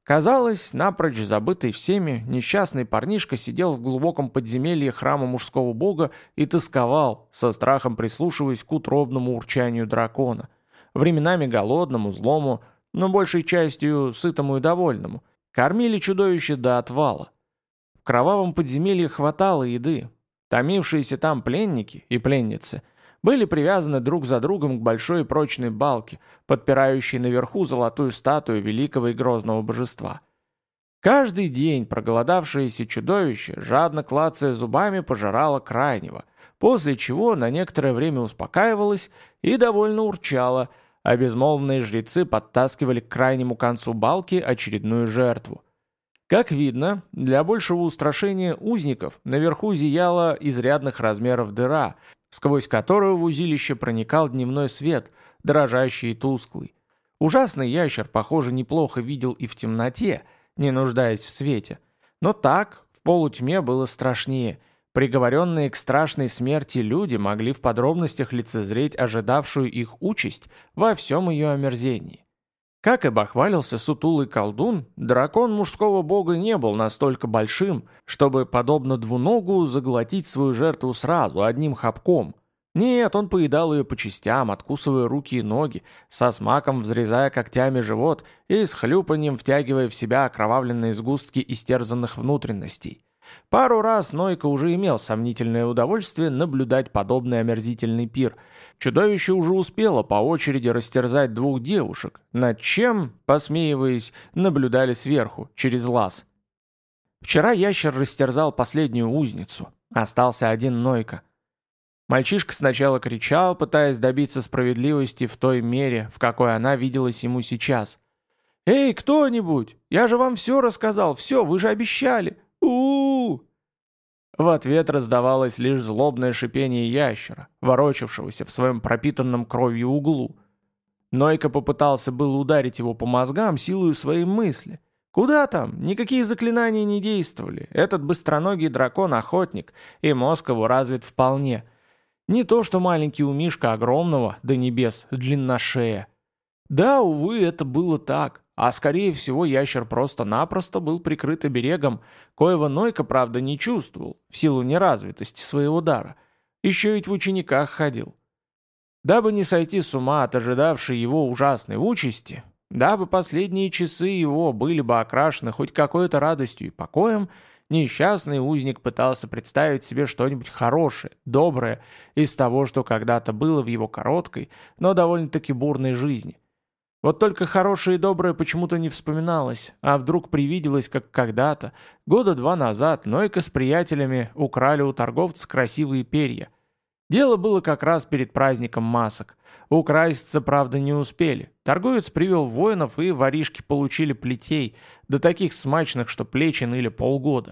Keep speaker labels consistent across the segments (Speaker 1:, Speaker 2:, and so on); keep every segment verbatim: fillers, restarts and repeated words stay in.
Speaker 1: Казалось, напрочь забытый всеми, несчастный парнишка сидел в глубоком подземелье храма мужского бога и тосковал, со страхом прислушиваясь к утробному урчанию дракона, временами голодному, злому, но большей частью сытому и довольному. Кормили чудовище до отвала. В кровавом подземелье хватало еды. Томившиеся там пленники и пленницы были привязаны друг за другом к большой и прочной балке, подпирающей наверху золотую статую великого и грозного божества. Каждый день проголодавшееся чудовище, жадно клацая зубами, пожирало крайнего, после чего на некоторое время успокаивалось и довольно урчало, а безмолвные жрецы подтаскивали к крайнему концу балки очередную жертву. Как видно, для большего устрашения узников наверху зияла изрядных размеров дыра, сквозь которую в узилище проникал дневной свет, дрожащий и тусклый. Ужасный ящер, похоже, неплохо видел и в темноте, не нуждаясь в свете. Но так, в полутьме было страшнее. Приговоренные к страшной смерти люди могли в подробностях лицезреть ожидавшую их участь во всем ее омерзении. Как и бахвалился сутулый колдун, дракон мужского бога не был настолько большим, чтобы, подобно двуногу, заглотить свою жертву сразу, одним хапком. Нет, он поедал ее по частям, откусывая руки и ноги, со смаком взрезая когтями живот и с хлюпаньем втягивая в себя окровавленные сгустки истерзанных внутренностей. Пару раз Нойка уже имел сомнительное удовольствие наблюдать подобный омерзительный пир. Чудовище уже успело по очереди растерзать двух девушек, над чем, посмеиваясь, наблюдали сверху, через лаз. Вчера ящер растерзал последнюю узницу. Остался один Нойка. Мальчишка сначала кричал, пытаясь добиться справедливости в той мере, в какой она виделась ему сейчас. «Эй, кто-нибудь! Я же вам все рассказал, все, вы же обещали! У-у-у!» В ответ раздавалось лишь злобное шипение ящера, ворочавшегося в своем пропитанном кровью углу. Нойка попытался было ударить его по мозгам силою своей мысли. Куда там? Никакие заклинания не действовали. Этот быстроногий дракон-охотник, и мозг его развит вполне. Не то что маленький у Мишка огромного, до небес, длинношея. Да, увы, это было так. А скорее всего, ящер просто-напросто был прикрыт оберегом, коего Нойка, правда, не чувствовал, в силу неразвитости своего дара. Еще ведь в учениках ходил. Дабы не сойти с ума от ожидавшей его ужасной участи, дабы последние часы его были бы окрашены хоть какой-то радостью и покоем, несчастный узник пытался представить себе что-нибудь хорошее, доброе из того, что когда-то было в его короткой, но довольно-таки бурной жизни. Вот только хорошее и доброе почему-то не вспоминалось, а вдруг привиделось, как когда-то, года два назад, Нойка с приятелями украли у торговца красивые перья. Дело было как раз перед праздником масок. Украситься, правда, не успели. Торговец привел воинов, и воришки получили плетей, да таких смачных, что плечи ныли полгода.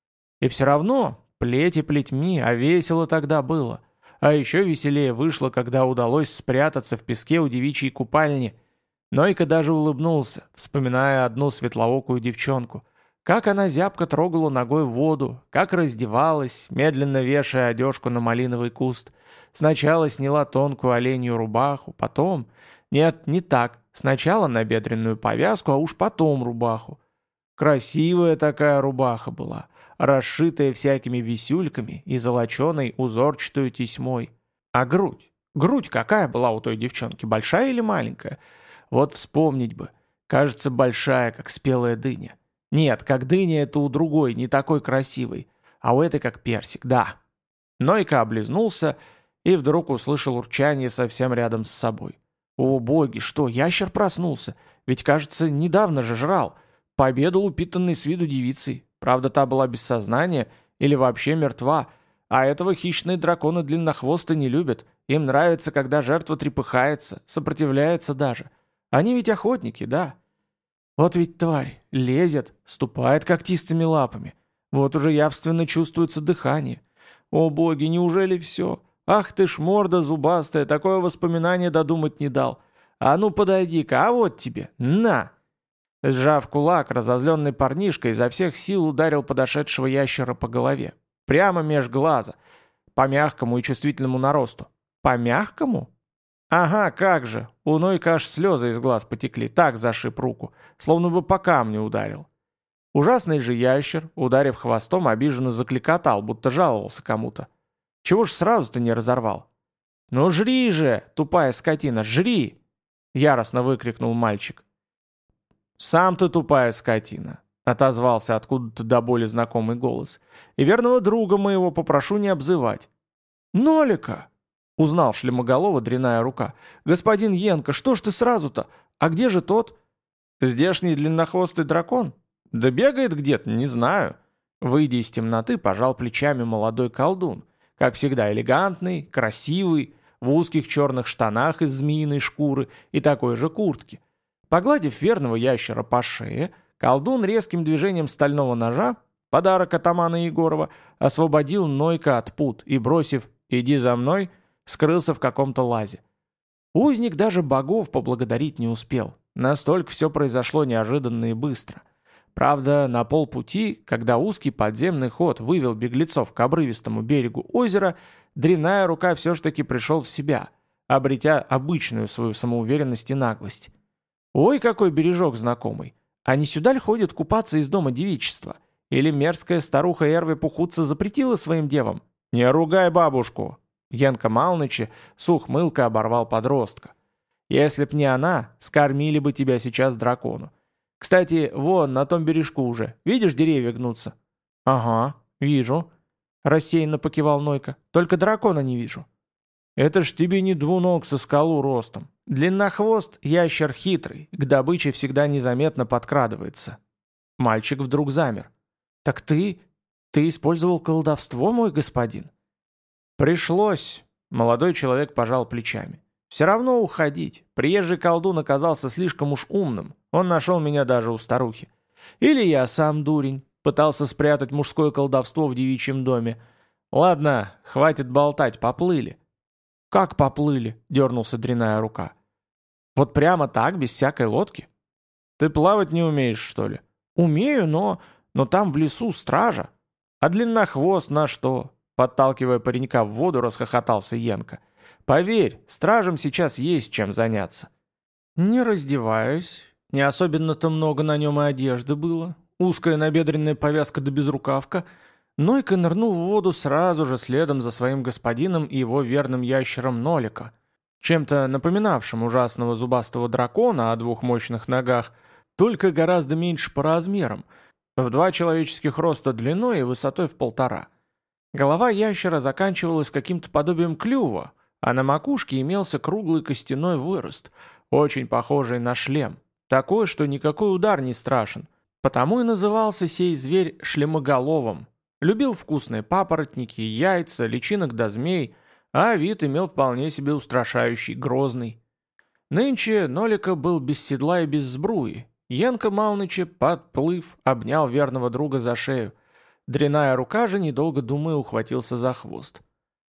Speaker 1: И все равно, плети плетьми, а весело тогда было. А еще веселее вышло, когда удалось спрятаться в песке у девичьей купальни. Нойка даже улыбнулся, вспоминая одну светлоокую девчонку. Как она зябко трогала ногой воду, как раздевалась, медленно вешая одежку на малиновый куст. Сначала сняла тонкую оленью рубаху, потом... Нет, не так. Сначала набедренную повязку, а уж потом рубаху. Красивая такая рубаха была, расшитая всякими висюльками и золоченой узорчатой тесьмой. А грудь? Грудь какая была у той девчонки, большая или маленькая? Вот вспомнить бы. Кажется, большая, как спелая дыня. Нет, как дыня это у другой, не такой красивой. А у этой как персик, да. Нойка облизнулся и вдруг услышал урчание совсем рядом с собой. О боги, что, ящер проснулся? Ведь, кажется, недавно же жрал. Пообедал упитанной с виду девицей. Правда, та была без сознания или вообще мертва. А этого хищные драконы длиннохвосты не любят. Им нравится, когда жертва трепыхается, сопротивляется даже. Они ведь охотники, да? Вот ведь тварь, лезет, ступает когтистыми лапами. Вот уже явственно чувствуется дыхание. О боги, неужели все? Ах ты ж морда зубастая, такое воспоминание додумать не дал. А ну подойди-ка, а вот тебе, на!» Сжав кулак, разозленный парнишка изо всех сил ударил подошедшего ящера по голове. Прямо меж глаза, по мягкому и чувствительному наросту. По мягкому? «Ага, как же!» У Нойка аж слезы из глаз потекли, так зашиб руку, словно бы по камню ударил. Ужасный же ящер, ударив хвостом, обиженно закликотал, будто жаловался кому-то. «Чего ж сразу-то не разорвал?» «Ну жри же, тупая скотина, жри!» — яростно выкрикнул мальчик. «Сам ты тупая скотина!» — отозвался откуда-то до боли знакомый голос. «И верного друга моего попрошу не обзывать». «Нолика!» — узнал Шлемоголова дряная рука. «Господин Янка, что ж ты сразу-то? А где же тот?» «Здешний длиннохвостый дракон? Да бегает где-то, не знаю». Выйдя из темноты, пожал плечами молодой колдун. Как всегда элегантный, красивый, в узких черных штанах из змеиной шкуры и такой же куртке. Погладив верного ящера по шее, колдун резким движением стального ножа, подарок атамана Егорова, освободил Нойка от пут и, бросив «иди за мной», скрылся в каком-то лазе. Узник даже богов поблагодарить не успел. Настолько все произошло неожиданно и быстро. Правда, на полпути, когда узкий подземный ход вывел беглецов к обрывистому берегу озера, дряная рука все ж таки пришел в себя, обретя обычную свою самоуверенность и наглость. «Ой, какой бережок знакомый! А не сюда ли ходит купаться из дома девичества? Или мерзкая старуха Эрве Пухутца запретила своим девам? Не ругай бабушку!» Янка Малныча с ухмылкой оборвал подростка. «Если б не она, скормили бы тебя сейчас дракону. Кстати, вон, на том бережку уже. Видишь, деревья гнутся?» «Ага, вижу», — рассеянно покивал Нойка. «Только дракона не вижу». «Это ж тебе не двуног со скалу ростом. Длиннохвост — ящер хитрый, к добыче всегда незаметно подкрадывается». Мальчик вдруг замер. «Так ты... ты использовал колдовство, мой господин?» «Пришлось», — молодой человек пожал плечами. «Все равно уходить. Приезжий колдун оказался слишком уж умным. Он нашел меня даже у старухи. Или я сам дурень, пытался спрятать мужское колдовство в девичьем доме. Ладно, хватит болтать, поплыли». «Как поплыли?» — дернулся дряная рука. «Вот прямо так, без всякой лодки?» «Ты плавать не умеешь, что ли?» «Умею, но... но там в лесу стража. А длиннохвост на что?» Подталкивая паренька в воду, расхохотался Янка. «Поверь, стражам сейчас есть чем заняться». Не раздеваясь, не особенно-то много на нем и одежды было, узкая набедренная повязка да безрукавка, Нойка нырнул в воду сразу же следом за своим господином и его верным ящером Нолика, чем-то напоминавшим ужасного зубастого дракона о двух мощных ногах, только гораздо меньше по размерам, в два человеческих роста длиной и высотой в полтора. Голова ящера заканчивалась каким-то подобием клюва, а на макушке имелся круглый костяной вырост, очень похожий на шлем, такой, что никакой удар не страшен. Потому и назывался сей зверь шлемоголовым. Любил вкусные папоротники, яйца, личинок да змей, а вид имел вполне себе устрашающий, грозный. Нынче Нолика был без седла и без сбруи. Янка Малныча, подплыв, обнял верного друга за шею. Дряная рука же, недолго думая, ухватился за хвост.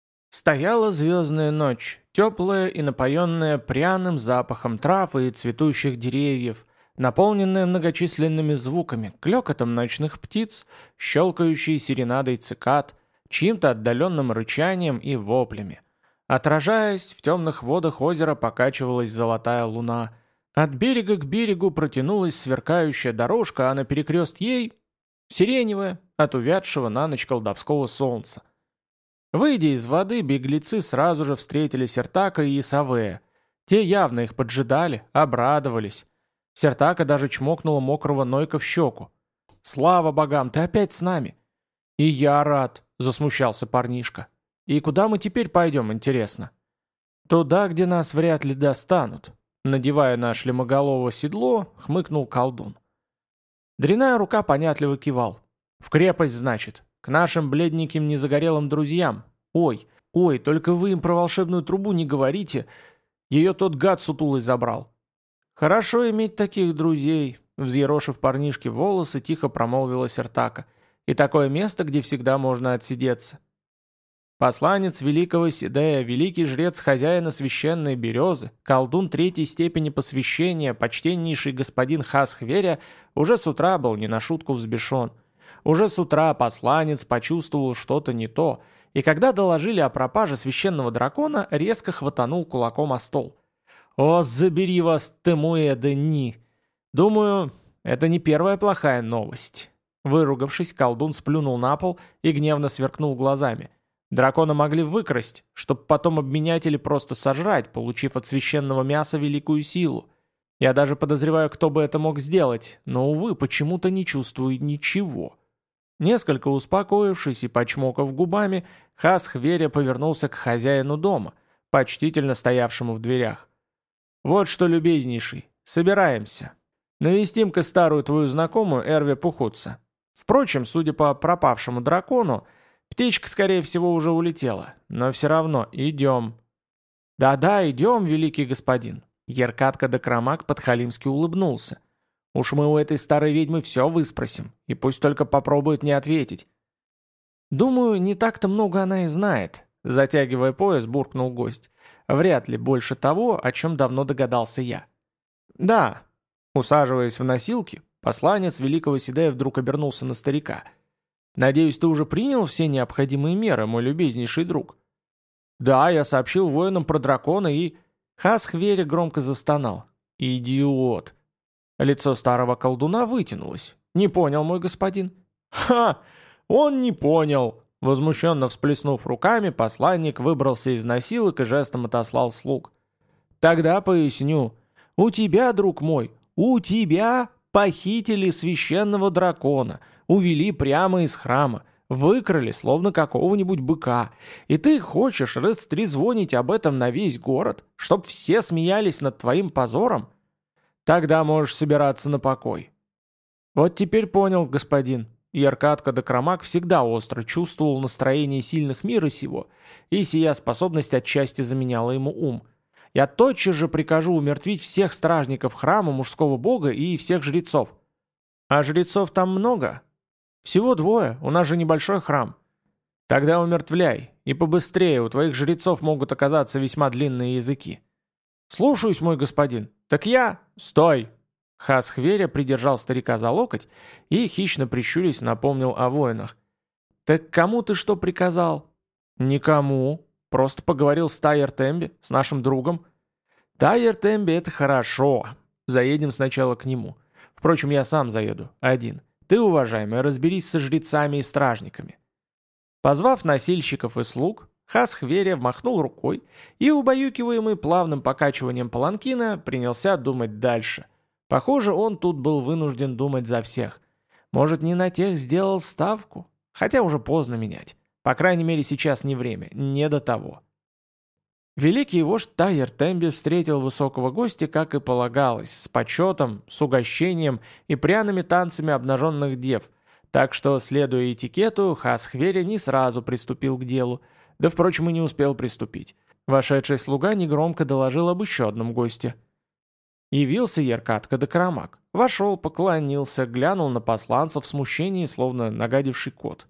Speaker 1: Стояла звездная ночь, теплая и напоенная пряным запахом трав и цветущих деревьев, наполненная многочисленными звуками, клёкотом ночных птиц, щелкающей серенадой цикад, чьим-то отдаленным рычанием и воплями. Отражаясь, в темных водах озера покачивалась золотая луна. От берега к берегу протянулась сверкающая дорожка, а на перекрест ей — сиреневая, от увядшего на ночь колдовского солнца. Выйдя из воды, беглецы сразу же встретили Сертака и Исавея. Те явно их поджидали, обрадовались. Сертака даже чмокнула мокрого Нойка в щеку. «Слава богам, ты опять с нами!» «И я рад», — засмущался парнишка. «И куда мы теперь пойдем, интересно?» «Туда, где нас вряд ли достанут», — надевая на шлемоголовое седло, хмыкнул колдун. Дряная рука понятливо кивал. «В крепость, значит, к нашим бледненьким незагорелым друзьям. Ой, ой, только вы им про волшебную трубу не говорите. Ее тот гад сутулый забрал». «Хорошо иметь таких друзей», — взъерошив парнишке волосы, тихо промолвила Сертака. «И такое место, где всегда можно отсидеться». Посланец великого Сидея, великий жрец хозяина священной березы, колдун третьей степени посвящения, почтеннейший господин Хасхверя, уже с утра был не на шутку взбешен. Уже с утра посланец почувствовал что-то не то, и когда доложили о пропаже священного дракона, резко хватанул кулаком о стол. «О, забери вас, Темуэда Ни! Думаю, это не первая плохая новость». Выругавшись, колдун сплюнул на пол и гневно сверкнул глазами. Дракона могли выкрасть, чтобы потом обменять или просто сожрать, получив от священного мяса великую силу. Я даже подозреваю, кто бы это мог сделать, но, увы, почему-то не чувствую ничего. Несколько успокоившись и почмокав губами, Хасхверя повернулся к хозяину дома, почтительно стоявшему в дверях. «Вот что, любезнейший, собираемся. Навестим-ка старую твою знакомую Эрве Пухутса. Впрочем, судя по пропавшему дракону, птичка, скорее всего, уже улетела, но все равно идем». «Да-да, идем, великий господин». Еркатка да Крамак подхалимски улыбнулся. «Уж мы у этой старой ведьмы все выспросим, и пусть только попробует не ответить». «Думаю, не так-то много она и знает», — затягивая пояс, буркнул гость. «Вряд ли больше того, о чем давно догадался я». «Да». Усаживаясь в носилки, посланец великого Седая вдруг обернулся на старика. «Надеюсь, ты уже принял все необходимые меры, мой любезнейший друг?» «Да, я сообщил воинам про дракона и...» Хасхверя громко застонал. «Идиот!» Лицо старого колдуна вытянулось. «Не понял, мой господин?» «Ха! Он не понял!» Возмущенно всплеснув руками, посланник выбрался из носилок и жестом отослал слуг. «Тогда поясню. У тебя, друг мой, у тебя похитили священного дракона, увели прямо из храма, выкрали, словно какого-нибудь быка, и ты хочешь растрезвонить об этом на весь город, чтоб все смеялись над твоим позором? Тогда можешь собираться на покой». Вот теперь понял, господин. Яркатка да Крамак всегда остро чувствовал настроение сильных мира сего, и сия способность отчасти заменяла ему ум. Я тотчас же прикажу умертвить всех стражников храма мужского бога и всех жрецов. А жрецов там много? Всего двое, у нас же небольшой храм. Тогда умертвляй, и побыстрее, у твоих жрецов могут оказаться весьма длинные языки. Слушаюсь, мой господин. Так я... Стой! Хасхверя придержал старика за локоть и, хищно прищурясь, напомнил о воинах. «Так кому ты что приказал?» «Никому. Просто поговорил с Тайер Темби, с нашим другом». «Тайер Темби — это хорошо. Заедем сначала к нему. Впрочем, я сам заеду, один. Ты, уважаемый, разберись со жрецами и стражниками». Позвав носильщиков и слуг, Хасхверя махнул рукой и, убаюкиваемый плавным покачиванием паланкина, принялся думать дальше. Похоже, он тут был вынужден думать за всех. Может, не на тех сделал ставку? Хотя уже поздно менять. По крайней мере, сейчас не время, не до того. Великий вождь Тайер Темби встретил высокого гостя, как и полагалось, с почетом, с угощением и пряными танцами обнаженных дев, так что, следуя этикету, Хасхверя не сразу приступил к делу, да, впрочем, и не успел приступить. Вошедший слуга негромко доложил об еще одном госте. Явился Яркатка да Крамак. Вошел, поклонился, глянул на посланца в смущении, словно нагадивший кот.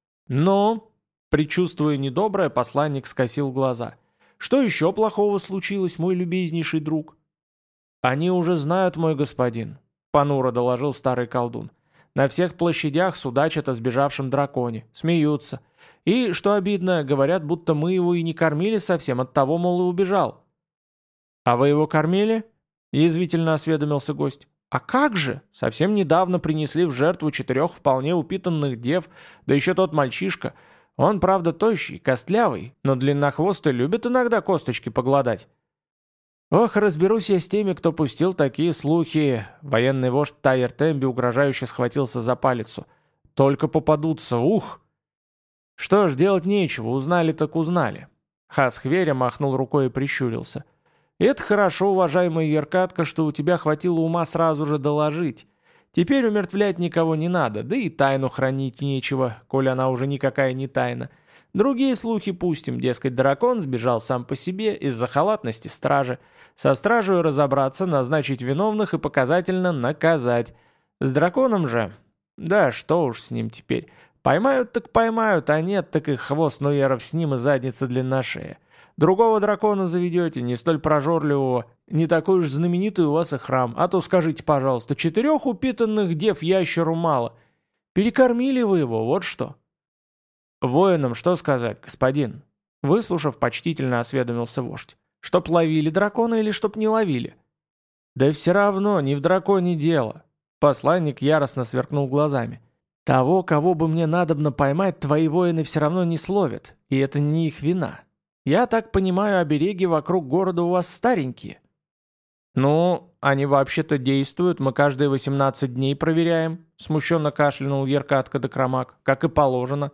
Speaker 1: Но, предчувствуя недоброе, посланник скосил глаза. «Что еще плохого случилось, мой любезнейший друг?» «Они уже знают, мой господин», — понуро доложил старый колдун. «На всех площадях судачат о сбежавшем драконе, смеются. И, что обидно, говорят, будто мы его и не кормили совсем, оттого, мол, и убежал». «А вы его кормили?» — язвительно осведомился гость. «А как же? Совсем недавно принесли в жертву четырех вполне упитанных дев, да еще тот мальчишка. Он, правда, тощий, костлявый, но длиннохвостый любит иногда косточки погладать». «Ох, разберусь я с теми, кто пустил такие слухи!» Военный вождь Тайер Темби угрожающе схватился за палицу. «Только попадутся, ух!» «Что ж, делать нечего, узнали так узнали». Хасхверя махнул рукой и прищурился. «Это хорошо, уважаемый Еркатка, что у тебя хватило ума сразу же доложить. Теперь умертвлять никого не надо, да и тайну хранить нечего, коль она уже никакая не тайна. Другие слухи пустим, дескать, дракон сбежал сам по себе из-за халатности стражи. Со стражей разобраться, назначить виновных и показательно наказать. С драконом же... Да что уж с ним теперь. Поймают так поймают, а нет, так и хвост нуеров с ним и задница длинношея. Другого дракона заведете, не столь прожорливого, не такой уж знаменитый у вас и храм. А то скажите, пожалуйста, четырех упитанных дев ящеру мало. Перекормили вы его, вот что». «Воинам что сказать, господин?» Выслушав, почтительно осведомился вождь. «Чтоб ловили дракона или чтоб не ловили?» «Да все равно, не в драконе дело». Посланник яростно сверкнул глазами. «Того, кого бы мне надобно поймать, твои воины все равно не словят, и это не их вина. Я так понимаю, обереги вокруг города у вас старенькие». «Ну, они вообще-то действуют, мы каждые восемнадцать дней проверяем», смущенно кашлянул Еркатка Докромак, как и положено.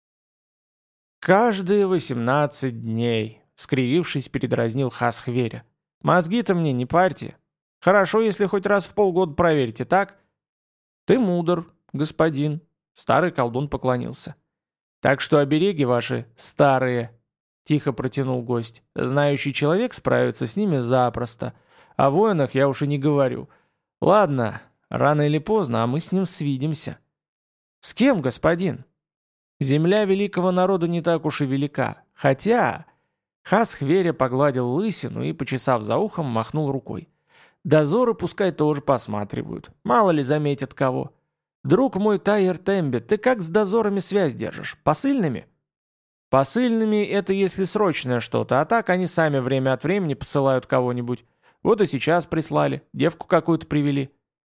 Speaker 1: «Каждые восемнадцать дней», — скривившись, передразнил Хасхверя. «Мозги-то мне не парьте. Хорошо, если хоть раз в полгода проверите, так?» «Ты мудр, господин», — старый колдун поклонился. «Так что обереги ваши старые», — тихо протянул гость. «Знающий человек справится с ними запросто. О воинах я уж и не говорю. Ладно, рано или поздно, а мы с ним свидимся». «С кем, господин?» «Земля великого народа не так уж и велика. Хотя...» Хасхверя погладил лысину и, почесав за ухом, махнул рукой. «Дозоры пускай тоже посматривают. Мало ли заметят кого. Друг мой Тайер Тембе, ты как с дозорами связь держишь? Посыльными?» «Посыльными — это если срочное что-то, а так они сами время от времени посылают кого-нибудь. Вот и сейчас прислали, девку какую-то привели».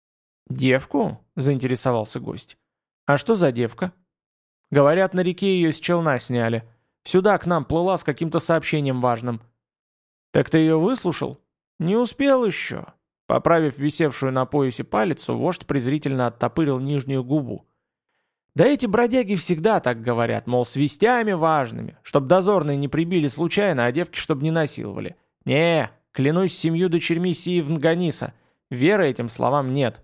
Speaker 1: «Девку?» — заинтересовался гость. «А что за девка?» «Говорят, на реке ее с челна сняли. Сюда к нам плыла с каким-то сообщением важным». «Так ты ее выслушал?» «Не успел еще». Поправив висевшую на поясе палицу, вождь презрительно оттопырил нижнюю губу. «Да эти бродяги всегда так говорят, мол, с вестями важными, чтоб дозорные не прибили случайно, а девки чтоб не насиловали. Не, клянусь семью дочерьми Сиевнганиса, веры этим словам нет».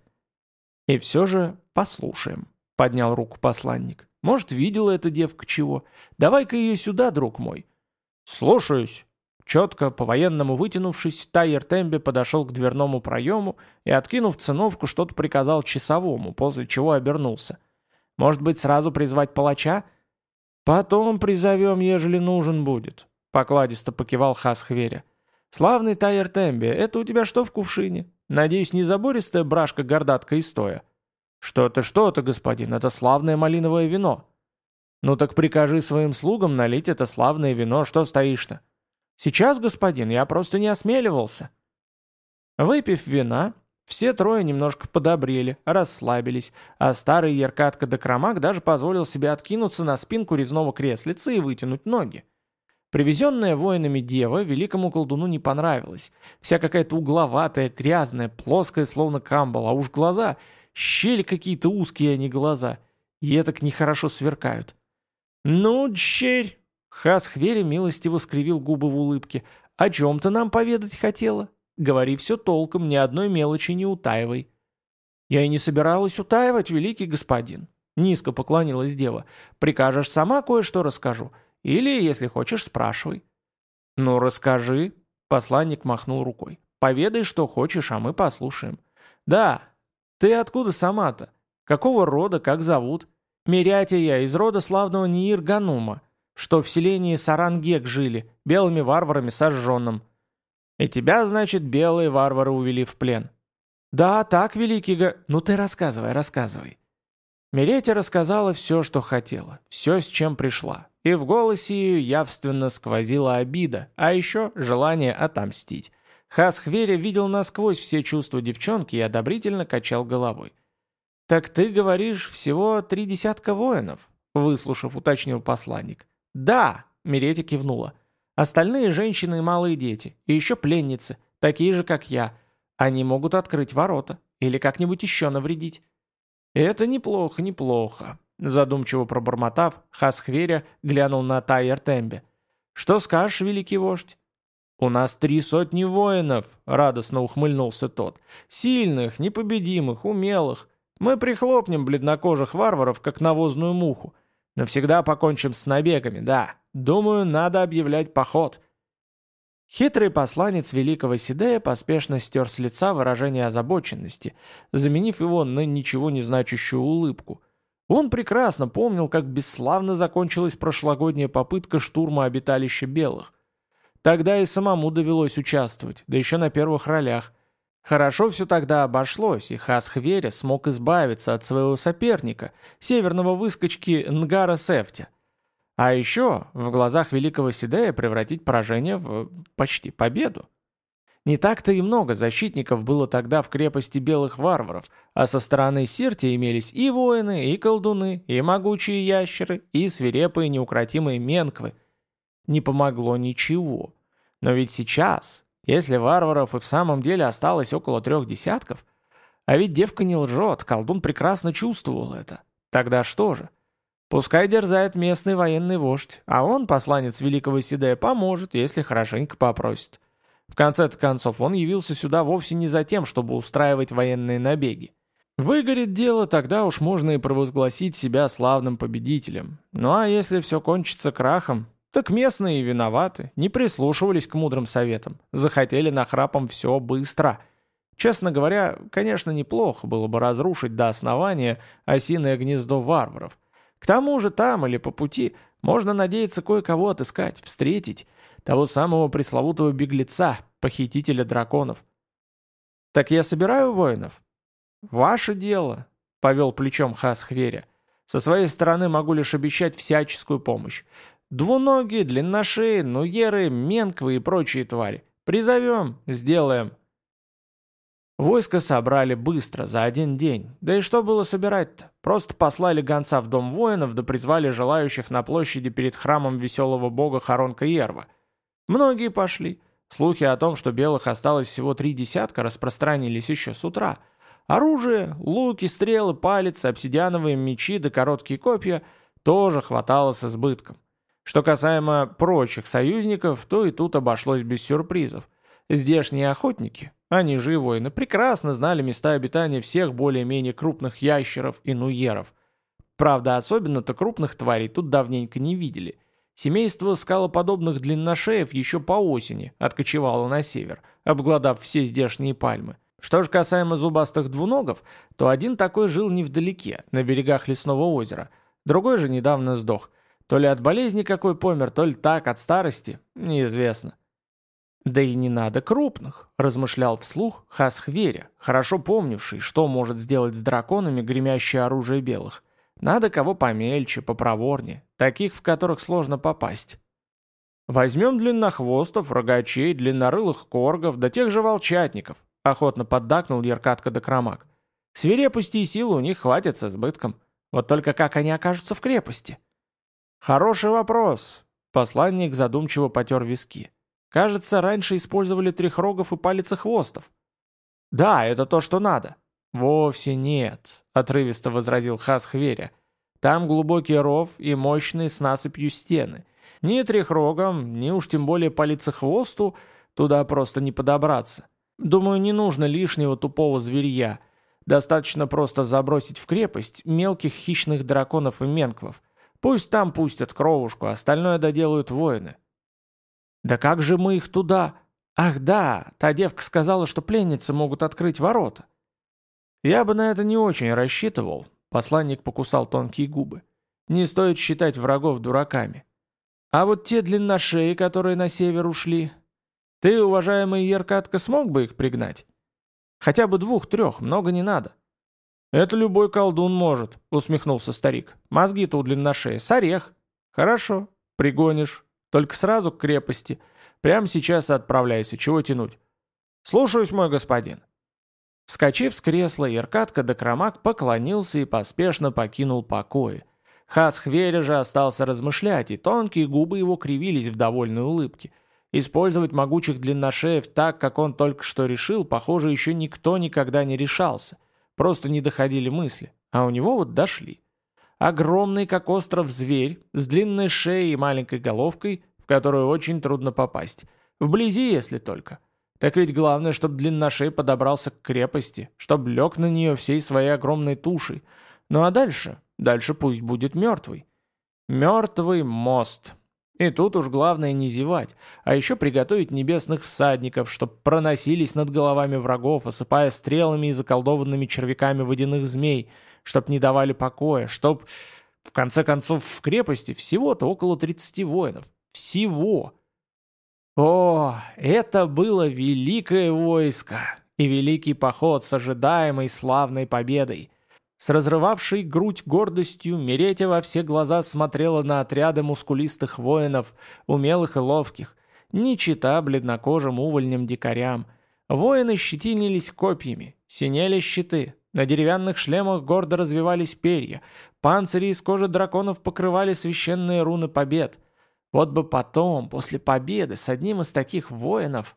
Speaker 1: «И все же послушаем», — поднял руку посланник. «Может, видела эта девка чего? Давай-ка ее сюда, друг мой». «Слушаюсь». Четко, по-военному вытянувшись, Тайер Тембе подошел к дверному проему и, откинув циновку, что-то приказал часовому, после чего обернулся. «Может быть, сразу призвать палача?» «Потом призовем, ежели нужен будет», — покладисто покивал Хасхверя. «Славный Тайер Тембе, это у тебя что в кувшине? Надеюсь, не забористая брашка-гордатка и стоя?» «Что-то, что-то, господин, это славное малиновое вино». «Ну так прикажи своим слугам налить это славное вино, что стоишь-то?» «Сейчас, господин, я просто не осмеливался». Выпив вина, все трое немножко подобрели, расслабились, а старый Еркатка Докромак даже позволил себе откинуться на спинку резного креслица и вытянуть ноги. Привезенная воинами дева великому колдуну не понравилась. Вся какая-то угловатая, грязная, плоская, словно камбал, а уж глаза, щели какие-то узкие, а не глаза, и этак нехорошо сверкают. «Ну, черь!» Хасхверя милостиво скривил губы в улыбке. «О чем ты нам поведать хотела? Говори все толком, ни одной мелочи не утаивай». «Я и не собиралась утаивать, великий господин», — низко поклонилась дева. «Прикажешь, сама кое-что расскажу. Или, если хочешь, спрашивай». «Ну, расскажи», — посланник махнул рукой. «Поведай, что хочешь, а мы послушаем». «Да, ты откуда сама-то? Какого рода, как зовут?» «Мирятя я, из рода славного Ниир-Ганума, что в селении Сарангек жили, белыми варварами сожженным». «И тебя, значит, белые варвары увели в плен?» «Да, так, великий га...» «Ну ты рассказывай, рассказывай». Меретя рассказала все, что хотела, все, с чем пришла, и в голосе ее явственно сквозила обида, а еще желание отомстить. Хасхверя видел насквозь все чувства девчонки и одобрительно качал головой. «Так ты говоришь, всего три десятка воинов?» Выслушав, уточнил посланник. «Да», — Меретя кивнула. «Остальные женщины и малые дети, и еще пленницы, такие же, как я. Они могут открыть ворота или как-нибудь еще навредить». «Это неплохо, неплохо», — задумчиво пробормотав, Хасхверя глянул на Тайер Тембе. «Что скажешь, великий вождь?» «У нас три сотни воинов», — радостно ухмыльнулся тот. «Сильных, непобедимых, умелых. Мы прихлопнем бледнокожих варваров, как навозную муху. Навсегда покончим с набегами, да. Думаю, надо объявлять поход». Хитрый посланец великого Сидея поспешно стер с лица выражение озабоченности, заменив его на ничего не значащую улыбку. Он прекрасно помнил, как бесславно закончилась прошлогодняя попытка штурма обиталища белых. Тогда и самому довелось участвовать, да еще на первых ролях. Хорошо все тогда обошлось, и Хасхверя смог избавиться от своего соперника, северного выскочки Нгара Сефтя. А еще в глазах великого Сидея превратить поражение в почти победу. Не так-то и много защитников было тогда в крепости белых варваров, а со стороны Сирти имелись и воины, и колдуны, и могучие ящеры, и свирепые неукротимые менквы. Не помогло ничего. Но ведь сейчас, если варваров и в самом деле осталось около трех десятков, а ведь девка не лжет, колдун прекрасно чувствовал это. Тогда что же? Пускай дерзает местный военный вождь, а он, посланец великого Сидея, поможет, если хорошенько попросит. В конце-то концов, он явился сюда вовсе не за тем, чтобы устраивать военные набеги. Выгорит дело, тогда уж можно и провозгласить себя славным победителем. Ну а если все кончится крахом, так местные и виноваты, не прислушивались к мудрым советам, захотели нахрапом все быстро. Честно говоря, конечно, неплохо было бы разрушить до основания осиное гнездо варваров. К тому же там или по пути можно надеяться кое-кого отыскать, встретить, того самого пресловутого беглеца, похитителя драконов. «Так я собираю воинов?» «Ваше дело», — повел плечом Хасхверя. «Со своей стороны могу лишь обещать всяческую помощь. Двуногие, длинношеи, нуеры, менквы и прочие твари. Призовем, сделаем». Войско собрали быстро, за один день. Да и что было собирать-то? Просто послали гонца в дом воинов, да призвали желающих на площади перед храмом веселого бога Харонка Ерва. Многие пошли. Слухи о том, что белых осталось всего три десятка, распространились еще с утра. Оружие, луки, стрелы, палицы, обсидиановые мечи да короткие копья тоже хватало с избытком. Что касаемо прочих союзников, то и тут обошлось без сюрпризов. Здешние охотники, они же и воины, прекрасно знали места обитания всех более-менее крупных ящеров и нуеров. Правда, особенно-то крупных тварей тут давненько не видели. Семейство скалоподобных длинношеев еще по осени откочевало на север, обглодав все здешние пальмы. Что же касаемо зубастых двуногов, то один такой жил невдалеке, на берегах лесного озера, другой же недавно сдох. То ли от болезни какой помер, то ли так, от старости, неизвестно. «Да и не надо крупных», — размышлял вслух Хасхверя, хорошо помнивший, что может сделать с драконами гремящее оружие белых. «Надо кого помельче, попроворнее, таких, в которых сложно попасть. Возьмем длиннохвостов, рогачей, длиннорылых коргов, да тех же волчатников», — охотно поддакнул Яркатка Докромак. «Свирепости и силы у них хватит с избытком. Вот только как они окажутся в крепости?» «Хороший вопрос», — посланник задумчиво потер виски. «Кажется, раньше использовали трехрогов и палицехвостов». «Да, это то, что надо». «Вовсе нет», — отрывисто возразил Хасхверя. «Там глубокий ров и мощные с насыпью стены. Ни трехрогам, ни уж тем более палицехвосту туда просто не подобраться. Думаю, не нужно лишнего тупого зверья. Достаточно просто забросить в крепость мелких хищных драконов и менквов. Пусть там пустят кровушку, остальное доделают воины». «Да как же мы их туда? Ах да, та девка сказала, что пленницы могут открыть ворота». «Я бы на это не очень рассчитывал», — посланник покусал тонкие губы. «Не стоит считать врагов дураками. А вот те длинношеи, которые на север ушли, ты, уважаемый Еркатка, смог бы их пригнать? Хотя бы двух-трех, много не надо». «Это любой колдун может», — усмехнулся старик. «Мозги-то у длинношеи с орех». «Хорошо, пригонишь. Только сразу к крепости. Прямо сейчас и отправляйся, чего тянуть?» «Слушаюсь, мой господин». Вскочив с кресла, Яркатка Докромак поклонился и поспешно покинул покои. Хасхверя же остался размышлять, и тонкие губы его кривились в довольной улыбке. Использовать могучих длинношеев так, как он только что решил, похоже, еще никто никогда не решался. Просто не доходили мысли, а у него вот дошли. Огромный, как остров, зверь, с длинной шеей и маленькой головкой, в которую очень трудно попасть. Вблизи, если только. Так ведь главное, чтобы длинношей подобрался к крепости, чтобы лег на нее всей своей огромной тушей. Ну а дальше? Дальше пусть будет мертвый. Мертвый мост. И тут уж главное не зевать, а еще приготовить небесных всадников, чтоб проносились над головами врагов, осыпая стрелами и заколдованными червяками водяных змей, чтоб не давали покоя, чтоб, в конце концов, в крепости всего-то около тридцати воинов. Всего! О, это было великое войско и великий поход с ожидаемой славной победой. С разрывавшей грудь гордостью Меретя во все глаза смотрела на отряды мускулистых воинов, умелых и ловких, не чета бледнокожим увольням-дикарям. Воины щетинились копьями, синели щиты, на деревянных шлемах гордо развивались перья, панцири из кожи драконов покрывали священные руны побед. Вот бы потом, после победы, с одним из таких воинов...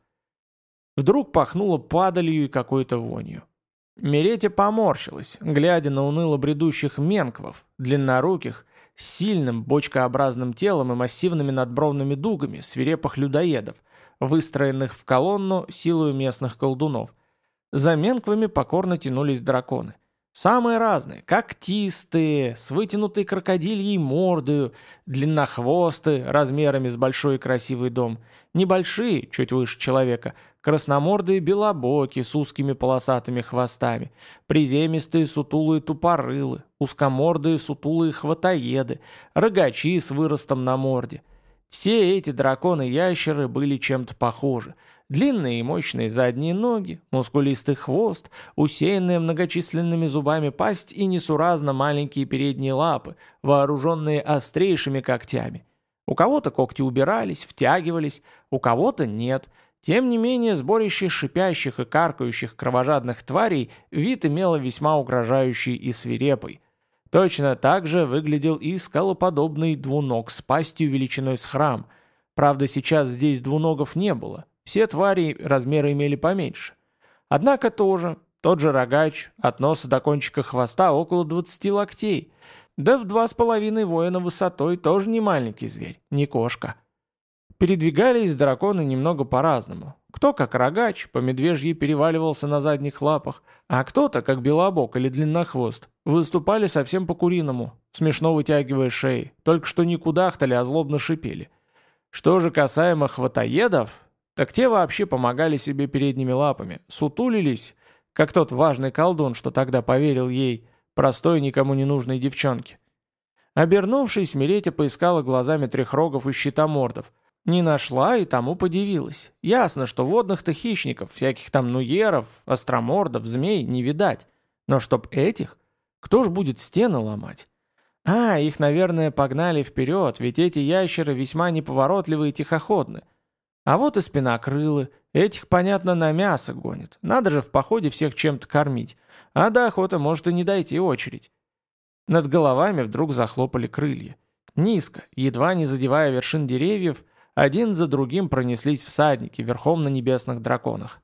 Speaker 1: Вдруг пахнуло падалью и какой-то вонью. Меретя поморщилась, глядя на уныло бредущих менквов, длинноруких, с сильным бочкообразным телом и массивными надбровными дугами свирепых людоедов, выстроенных в колонну силою местных колдунов. За менквами покорно тянулись драконы. Самые разные, когтистые, с вытянутой крокодильей мордою, длиннохвостые, размерами с большой и красивый дом, небольшие, чуть выше человека, красномордые белобоки с узкими полосатыми хвостами, приземистые сутулые тупорылы, узкомордые сутулые хватоеды, рогачи с выростом на морде. Все эти драконы-ящеры были чем-то похожи. Длинные и мощные задние ноги, мускулистый хвост, усеянная многочисленными зубами пасть и несуразно маленькие передние лапы, вооруженные острейшими когтями. У кого-то когти убирались, втягивались, у кого-то нет. Тем не менее, сборище шипящих и каркающих кровожадных тварей вид имело весьма угрожающий и свирепый. Точно так же выглядел и скалоподобный двуног с пастью величиной с храм. Правда, сейчас здесь двуногов не было. Все твари размеры имели поменьше. Однако тоже, тот же рогач, от носа до кончика хвоста около двадцати локтей. Да в два с половиной воина высотой тоже не маленький зверь, не кошка. Передвигались драконы немного по-разному. Кто, как рогач, по медвежьи переваливался на задних лапах, а кто-то, как белобок или длиннохвост, выступали совсем по-куриному, смешно вытягивая шеи, только что не кудахтали, а злобно шипели. Что же касаемо хватоедов, так те вообще помогали себе передними лапами, сутулились, как тот важный колдун, что тогда поверил ей, простой никому не нужной девчонке. Обернувшись, Меретя поискала глазами трехрогов и щитомордов. Не нашла и тому подивилась. Ясно, что водных-то хищников, всяких там нуеров, остромордов, змей не видать. Но чтоб этих? Кто ж будет стены ломать? А, их, наверное, погнали вперед, ведь эти ящеры весьма неповоротливые и тихоходны. А вот и спинокрылы. Этих, понятно, на мясо гонят. Надо же в походе всех чем-то кормить. А до охоты может и не дойти очередь. Над головами вдруг захлопали крылья. Низко, едва не задевая вершин деревьев, один за другим пронеслись всадники верхом на небесных драконах.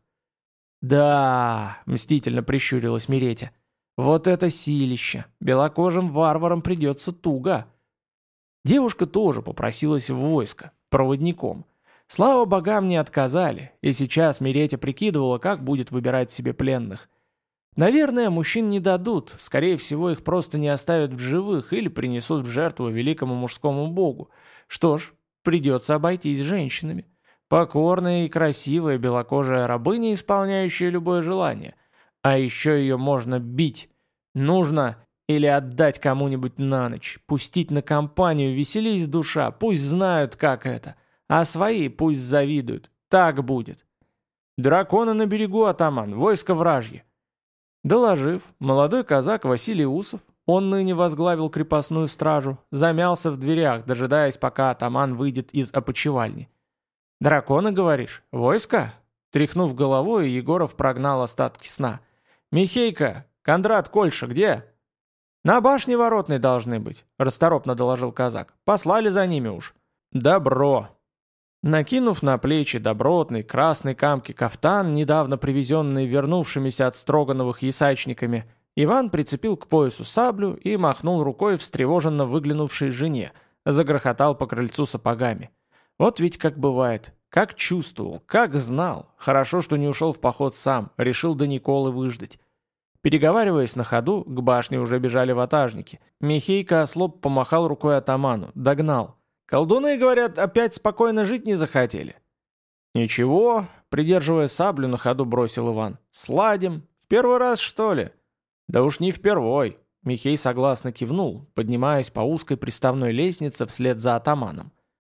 Speaker 1: «Да!» — мстительно прищурилась Меретя. «Вот это силище! Белокожим варварам придется туго!» Девушка тоже попросилась в войско, проводником. Слава богам, не отказали, и сейчас Меретя прикидывала, как будет выбирать себе пленных. Наверное, мужчин не дадут, скорее всего, их просто не оставят в живых или принесут в жертву великому мужскому богу. Что ж, придется обойтись женщинами. Покорная и красивая белокожая рабыня, исполняющая любое желание. А еще ее можно бить. Нужно или отдать кому-нибудь на ночь, пустить на компанию, веселись душа, пусть знают, как это. А свои пусть завидуют. Так будет. Драконы на берегу, атаман, войско вражье. Доложив, молодой казак Василий Усов, он ныне возглавил крепостную стражу, замялся в дверях, дожидаясь, пока атаман выйдет из опочивальни. «Драконы, говоришь? Войско?» Тряхнув головой, Егоров прогнал остатки сна. «Михейка, Кондрат, Кольша, где?» «На башне воротной должны быть», — расторопно доложил казак. «Послали за ними уж». «Добро». Накинув на плечи добротный красный камки кафтан, недавно привезенный вернувшимися от Строгановых ясачниками, Иван прицепил к поясу саблю и махнул рукой встревоженно выглянувшей жене, загрохотал по крыльцу сапогами. Вот ведь как бывает, как чувствовал, как знал. Хорошо, что не ушел в поход сам, решил до Николы выждать. Переговариваясь на ходу, к башне уже бежали ватажники. Михейка ослоб помахал рукой атаману, догнал. «Колдуны, говорят, опять спокойно жить не захотели». «Ничего», — придерживая саблю, на ходу бросил Иван. «Сладим. В первый раз, что ли?» «Да уж не впервой», — Михей согласно кивнул, поднимаясь по узкой приставной лестнице вслед за атаманом.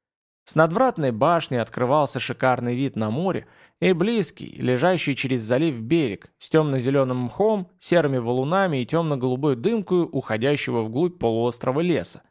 Speaker 1: С надвратной башни открывался шикарный вид на море и близкий, лежащий через залив берег, с темно-зеленым мхом, серыми валунами и темно-голубой дымкою уходящего вглубь полуострова леса.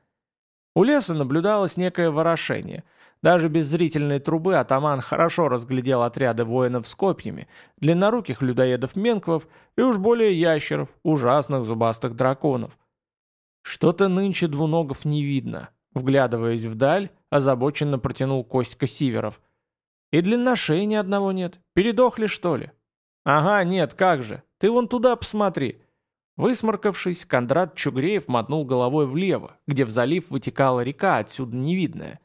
Speaker 1: У леса наблюдалось некое ворошение. Даже без зрительной трубы атаман хорошо разглядел отряды воинов с копьями, длинноруких людоедов-менквов и уж более ящеров, ужасных зубастых драконов. «Что-то нынче двуногов не видно», — вглядываясь вдаль, озабоченно протянул Костька Сиверов. «И длинношеи ни одного нет. Передохли, что ли?» «Ага, нет, как же. Ты вон туда посмотри». Высморкавшись, Кондрат Чугреев мотнул головой влево, где в залив вытекала река, отсюда невидная.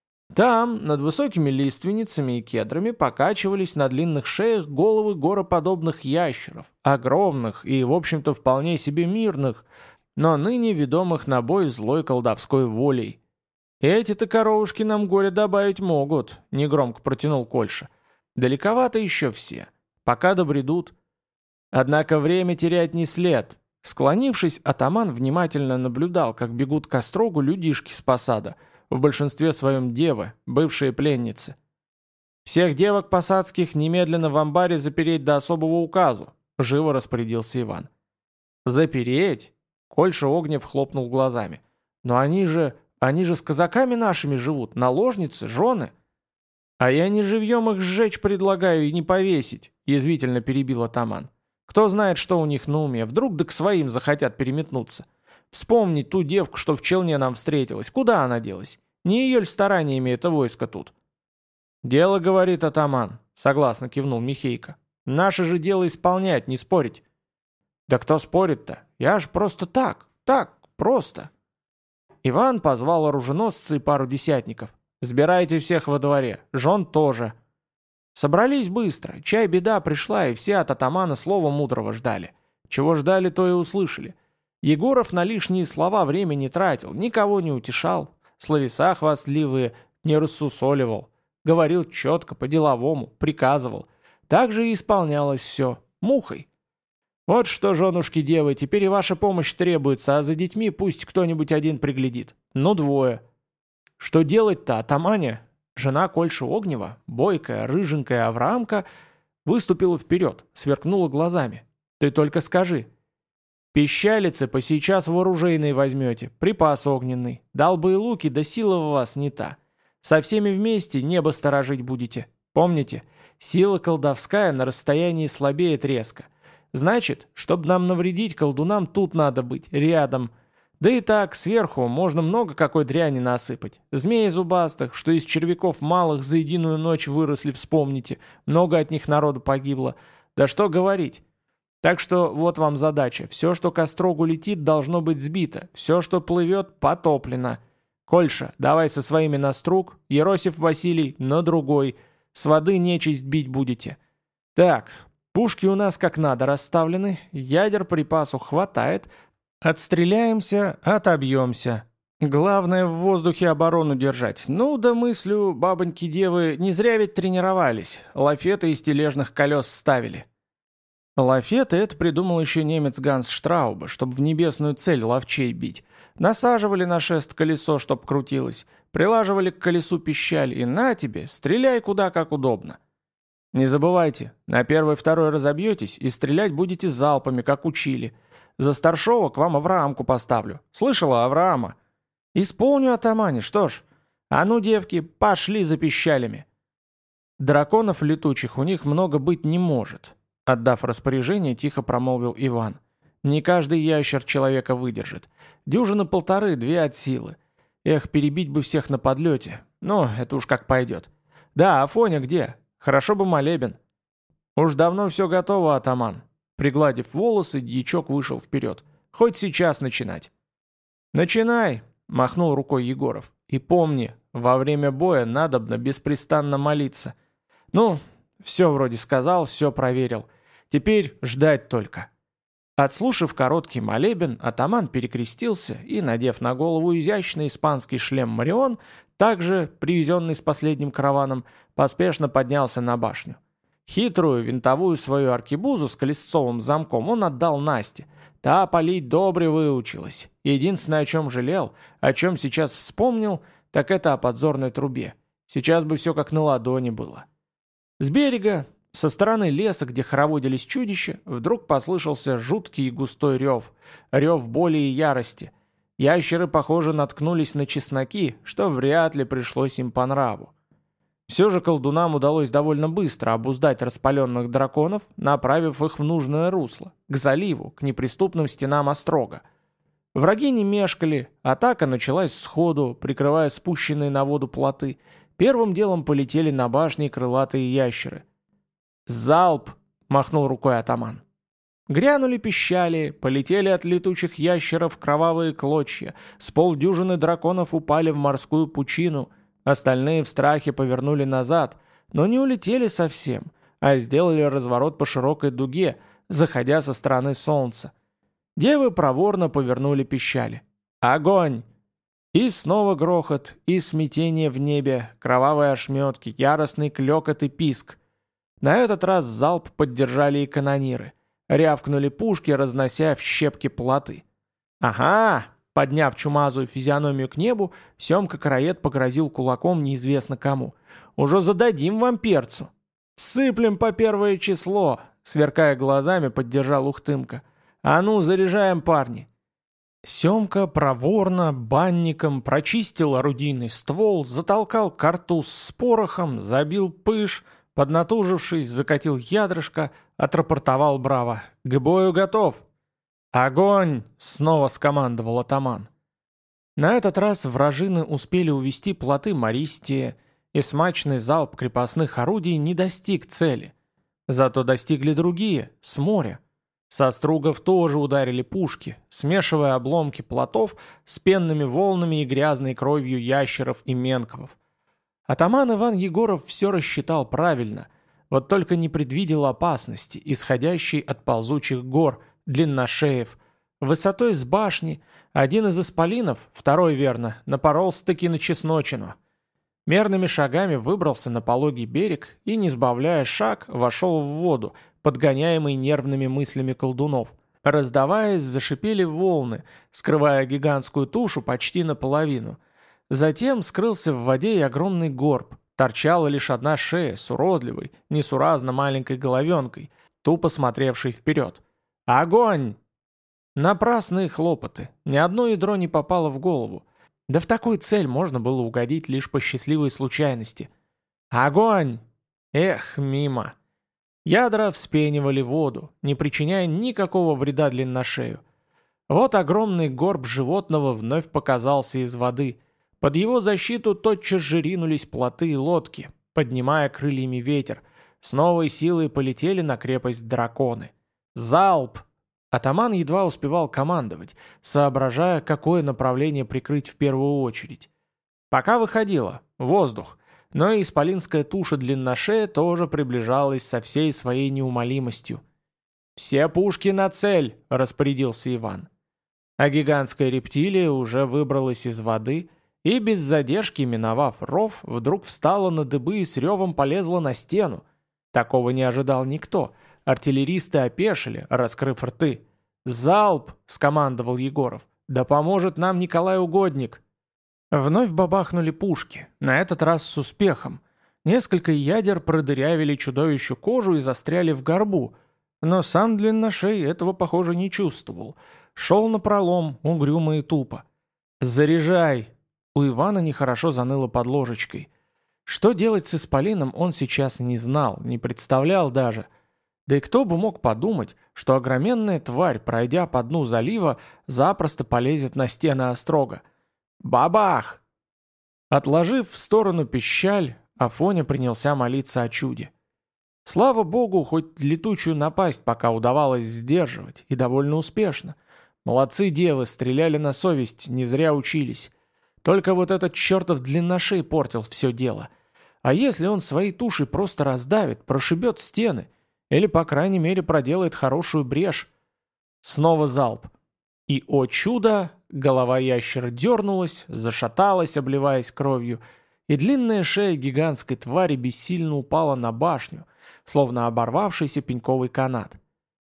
Speaker 1: Там, над высокими лиственницами и кедрами, покачивались на длинных шеях головы гороподобных ящеров, огромных и, в общем-то, вполне себе мирных, но ныне ведомых на бой злой колдовской волей. «Эти-то коровушки нам горе добавить могут», — негромко протянул Кольша. «Далековато еще все. Пока добредут». Однако время терять не след. Склонившись, атаман внимательно наблюдал, как бегут к острогу людишки с посада, в большинстве своем девы, бывшие пленницы. «Всех девок посадских немедленно в амбаре запереть до особого указу», — живо распорядился Иван. «Запереть?» — Кольша Огнев хлопнул глазами. «Но они же... они же с казаками нашими живут, наложницы, жены». «А я не живьем их сжечь предлагаю и не повесить», — язвительно перебил атаман. «Кто знает, что у них на уме, вдруг да к своим захотят переметнуться. Вспомни ту девку, что в челне нам встретилась, куда она делась? Не ее ль стараниями это войско тут?» «Дело, — говорит атаман», — согласно кивнул Михейко. «Наше же дело исполнять, не спорить». «Да кто спорит-то? Я ж просто так, так, просто». Иван позвал оруженосца и пару десятников. «Сбирайте всех во дворе, жен тоже». Собрались быстро, чай беда пришла, и все от атамана слова мудрого ждали. Чего ждали, то и услышали. Егоров на лишние слова время не тратил, никого не утешал, словеса хвастливые не рассусоливал. Говорил четко, по-деловому, приказывал. Так же и исполнялось все, мухой. «Вот что, женушки-девы, теперь и ваша помощь требуется, а за детьми пусть кто-нибудь один приглядит. Ну, двое». Что делать-то, атамане? Жена Кольши Огнева, бойкая, рыженькая Авраамка, выступила вперед, сверкнула глазами. «Ты только скажи». «Пищалицы посейчас в оружейной возьмете, припас огненный. Дал бы и луки, да сила в вас не та. Со всеми вместе небо сторожить будете. Помните, сила колдовская на расстоянии слабеет резко. Значит, чтобы нам навредить колдунам, тут надо быть, рядом. Да и так, сверху можно много какой дряни насыпать. Змеи зубастых, что из червяков малых за единую ночь выросли, вспомните. Много от них народу погибло. Да что говорить. Так что вот вам задача. Все, что к острогу летит, должно быть сбито. Все, что плывет, потоплено. Кольша, давай со своими на струк. Еросиф Василий на другой. С воды нечисть бить будете. Так, пушки у нас как надо расставлены. Ядер припасу хватает. Отстреляемся, отобьемся. Главное в воздухе оборону держать. Ну да мыслю, бабоньки-девы, не зря ведь тренировались. Лафеты из тележных колес ставили. Лафеты — это придумал еще немец Ганс Штрауба, чтобы в небесную цель ловчей бить. Насаживали на шест колесо, чтоб крутилось, прилаживали к колесу пищаль и на тебе, стреляй куда как удобно. Не забывайте, на первый-второй разобьетесь и стрелять будете залпами, как учили. За старшего к вам Авраамку поставлю. Слышала, Авраама? Исполню, атамане, что ж. А ну, девки, пошли за пищалями. Драконов летучих у них много быть не может. Отдав распоряжение, тихо промолвил Иван. Не каждый ящер человека выдержит. Дюжины полторы, две от силы. Эх, перебить бы всех на подлете. Но это уж как пойдет. Да, Афоня где? Хорошо бы молебен. Уж давно все готово, атаман. Пригладив волосы, дьячок вышел вперед. «Хоть сейчас начинать». «Начинай!» — махнул рукой Егоров. «И помни, во время боя надобно беспрестанно молиться. Ну, все вроде сказал, все проверил. Теперь ждать только». Отслушав короткий молебен, атаман перекрестился и, надев на голову изящный испанский шлем Марион, также привезенный с последним караваном, поспешно поднялся на башню. Хитрую винтовую свою аркебузу с колесцовым замком он отдал Насте. Та палить добре выучилась. Единственное, о чем жалел, о чем сейчас вспомнил, так это о подзорной трубе. Сейчас бы все как на ладони было. С берега, со стороны леса, где хороводились чудища, вдруг послышался жуткий и густой рев. Рев боли и ярости. Ящеры, похоже, наткнулись на чесноки, что вряд ли пришлось им по нраву. Все же колдунам удалось довольно быстро обуздать распаленных драконов, направив их в нужное русло, к заливу, к неприступным стенам острога. Враги не мешкали, атака началась сходу, прикрывая спущенные на воду плоты. Первым делом полетели на башни крылатые ящеры. «Залп!» — махнул рукой атаман. Грянули пищали, полетели от летучих ящеров кровавые клочья, с полдюжины драконов упали в морскую пучину, остальные в страхе повернули назад, но не улетели совсем, а сделали разворот по широкой дуге, заходя со стороны солнца. Девы проворно повернули пищали. «Огонь!» И снова грохот, и смятение в небе, кровавые ошметки, яростный клёкот и писк. На этот раз залп поддержали и канониры. Рявкнули пушки, разнося в щепки плоты. «Ага!» — подняв чумазую физиономию к небу, Семка-караед погрозил кулаком неизвестно кому. «Уже зададим вам перцу!» «Сыплем по первое число!» — сверкая глазами, поддержал Ухтымка. «А ну, заряжаем, парни!» Семка проворно, банником прочистил орудийный ствол, затолкал картуз с порохом, забил пыш, поднатужившись, закатил ядрышко, отрапортовал браво. «К бою готов!» «Огонь!» — снова скомандовал атаман. На этот раз вражины успели увести плоты Мористия, и смачный залп крепостных орудий не достиг цели. Зато достигли другие, с моря. Со стругов тоже ударили пушки, смешивая обломки плотов с пенными волнами и грязной кровью ящеров и менковов. Атаман Иван Егоров все рассчитал правильно, вот только не предвидел опасности, исходящей от ползучих гор, длинношеев. Высотой с башни один из исполинов, второй верно, напоролся-таки на чесночину. Мерными шагами выбрался на пологий берег и, не сбавляя шаг, вошел в воду, подгоняемый нервными мыслями колдунов. Раздаваясь, зашипели волны, скрывая гигантскую тушу почти наполовину. Затем скрылся в воде и огромный горб. Торчала лишь одна шея с уродливой, несуразно маленькой головенкой, тупо смотревшей вперед. «Огонь!» Напрасные хлопоты. Ни одно ядро не попало в голову. Да в такую цель можно было угодить лишь по счастливой случайности. «Огонь!» Эх, мимо. Ядра вспенивали воду, не причиняя никакого вреда длинношею. Вот огромный горб животного вновь показался из воды. Под его защиту тотчас же ринулись плоты и лодки, поднимая крыльями ветер. С новой силой полетели на крепость драконы. «Залп!» Атаман едва успевал командовать, соображая, какое направление прикрыть в первую очередь. Пока выходило. Воздух. Но и исполинская туша длинношея тоже приближалась со всей своей неумолимостью. «Все пушки на цель!» – распорядился Иван. А гигантская рептилия уже выбралась из воды и, без задержки миновав ров, вдруг встала на дыбы и с ревом полезла на стену. Такого не ожидал никто. Артиллеристы опешили, раскрыв рты. «Залп!» – скомандовал Егоров. «Да поможет нам Николай Угодник!» Вновь бабахнули пушки, на этот раз с успехом. Несколько ядер продырявили чудовищу кожу и застряли в горбу, но сам длинношей этого, похоже, не чувствовал. Шел напролом, угрюмо и тупо. «Заряжай!» У Ивана нехорошо заныло под ложечкой. Что делать с исполином он сейчас не знал, не представлял даже. Да и кто бы мог подумать, что огроменная тварь, пройдя по дну залива, запросто полезет на стены острога. «Бабах!» Отложив в сторону пищаль, Афоня принялся молиться о чуде. Слава богу, хоть летучую напасть пока удавалось сдерживать, и довольно успешно. Молодцы девы, стреляли на совесть, не зря учились. Только вот этот чертов длинношей портил все дело. А если он своей тушей просто раздавит, прошибет стены, или, по крайней мере, проделает хорошую брешь? Снова залп. И, о чудо, голова ящера дернулась, зашаталась, обливаясь кровью, и длинная шея гигантской твари бессильно упала на башню, словно оборвавшийся пеньковый канат.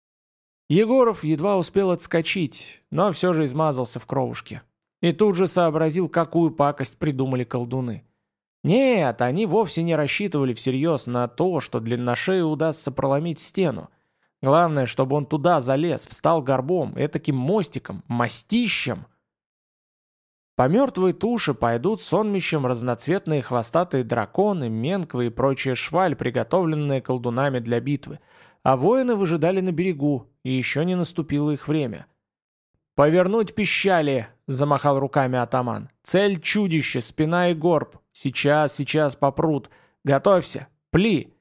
Speaker 1: Егоров едва успел отскочить, но все же измазался в кровушке. И тут же сообразил, какую пакость придумали колдуны. Нет, они вовсе не рассчитывали всерьез на то, что длинношею удастся проломить стену. Главное, чтобы он туда залез, встал горбом, этаким мостиком, мостищем. По мертвой туше пойдут сонмищем разноцветные хвостатые драконы, менквы и прочая шваль, приготовленные колдунами для битвы. А воины выжидали на берегу, и еще не наступило их время. «Повернуть пищали!» — замахал руками атаман. «Цель чудище, спина и горб. Сейчас, сейчас попрут. Готовься! Пли!»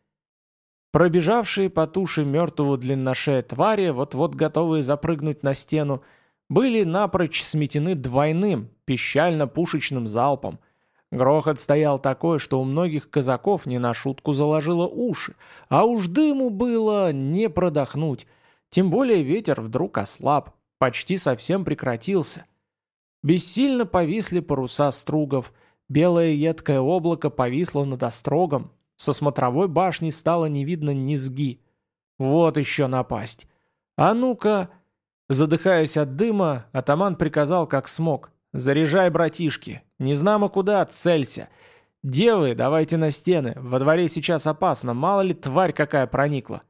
Speaker 1: Пробежавшие по туше мертвого длинношея твари, вот-вот готовые запрыгнуть на стену, были напрочь сметены двойным, пищально-пушечным залпом. Грохот стоял такой, что у многих казаков не на шутку заложило уши, а уж дыму было не продохнуть. Тем более ветер вдруг ослаб, почти совсем прекратился. Бессильно повисли паруса стругов, белое едкое облако повисло над острогом, со смотровой башни стало не видно низги. Вот еще напасть. А ну-ка... Задыхаясь от дыма, атаман приказал как смог. «Заряжай, братишки! Незнамо куда, целься! Девы, давайте на стены, во дворе сейчас опасно, мало ли тварь какая проникла!»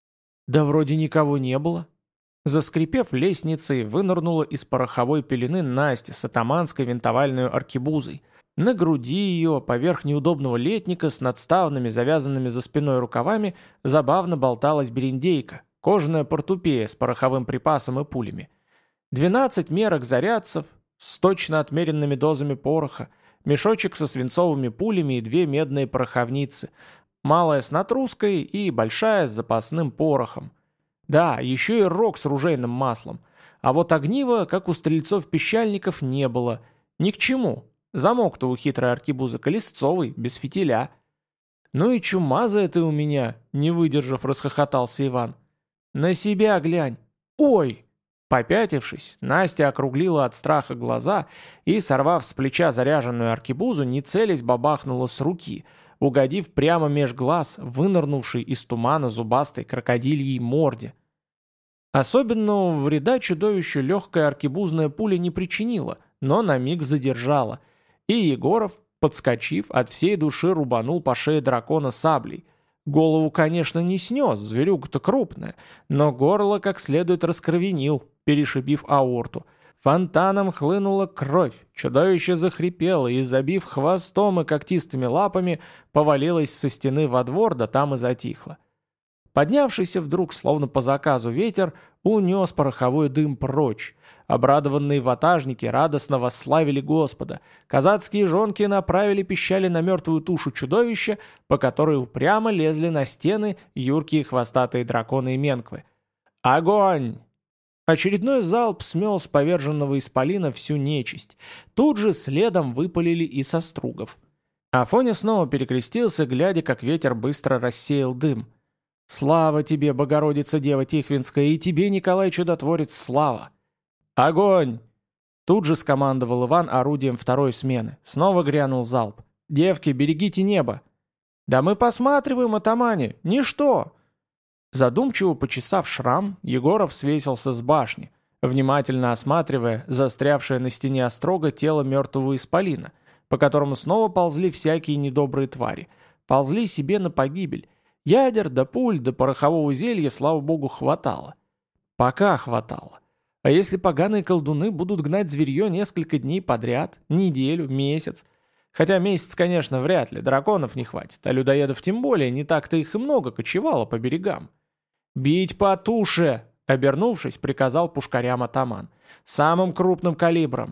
Speaker 1: Да вроде никого не было. Заскрипев лестницей, вынырнула из пороховой пелены Настя с атаманской винтовальной аркебузой. На груди ее, поверх неудобного летника с надставными, завязанными за спиной рукавами, забавно болталась берендейка, кожаная портупея с пороховым припасом и пулями. Двенадцать мерок зарядцев с точно отмеренными дозами пороха, мешочек со свинцовыми пулями и две медные пороховницы, малая с натруской и большая с запасным порохом. Да, еще и рог с ружейным маслом. А вот огнива, как у стрельцов-пищальников, не было. Ни к чему. Замок-то у хитрой аркебузы колесцовый, без фитиля. «Ну и чумазая ты у меня!» — не выдержав, расхохотался Иван. «На себя глянь! Ой!» Попятившись, Настя округлила от страха глаза и, сорвав с плеча заряженную аркебузу, не целясь бабахнула с руки, угодив прямо меж глаз, вынырнувшей из тумана зубастой крокодильей морде. Особенного вреда чудовищу легкая аркебузная пуля не причинила, но на миг задержала, и Егоров, подскочив, от всей души рубанул по шее дракона саблей. Голову, конечно, не снес, зверюга-то крупная, но горло как следует раскровенил, перешибив аорту. Фонтаном хлынула кровь, чудовище захрипело и, забив хвостом и когтистыми лапами, повалилось со стены во двор, да там и затихло. Поднявшийся вдруг, словно по заказу, ветер унес пороховой дым прочь. Обрадованные ватажники радостно восславили Господа. Казацкие жонки направили пищали на мертвую тушу чудовища, по которой упрямо лезли на стены юркие хвостатые драконы и менквы. «Огонь!» Очередной залп смел с поверженного исполина всю нечисть. Тут же следом выпалили и со стругов. Афоня снова перекрестился, глядя, как ветер быстро рассеял дым. «Слава тебе, Богородица Дева Тихвинская, и тебе, Николай Чудотворец, слава!» «Огонь!» Тут же скомандовал Иван орудием второй смены. Снова грянул залп. «Девки, берегите небо!» «Да мы посматриваем, атамане! Ничто!» Задумчиво почесав шрам, Егоров свесился с башни, внимательно осматривая застрявшее на стене острога тело мертвого исполина, по которому снова ползли всякие недобрые твари. Ползли себе на погибель. Ядер, да пуль, да порохового зелья, слава богу, хватало. Пока хватало. А если поганые колдуны будут гнать зверье несколько дней подряд, неделю, месяц? Хотя месяц, конечно, вряд ли, драконов не хватит, а людоедов тем более, не так-то их и много кочевало по берегам. «Бить по туше!» — обернувшись, приказал пушкарям атаман. «Самым крупным калибром!»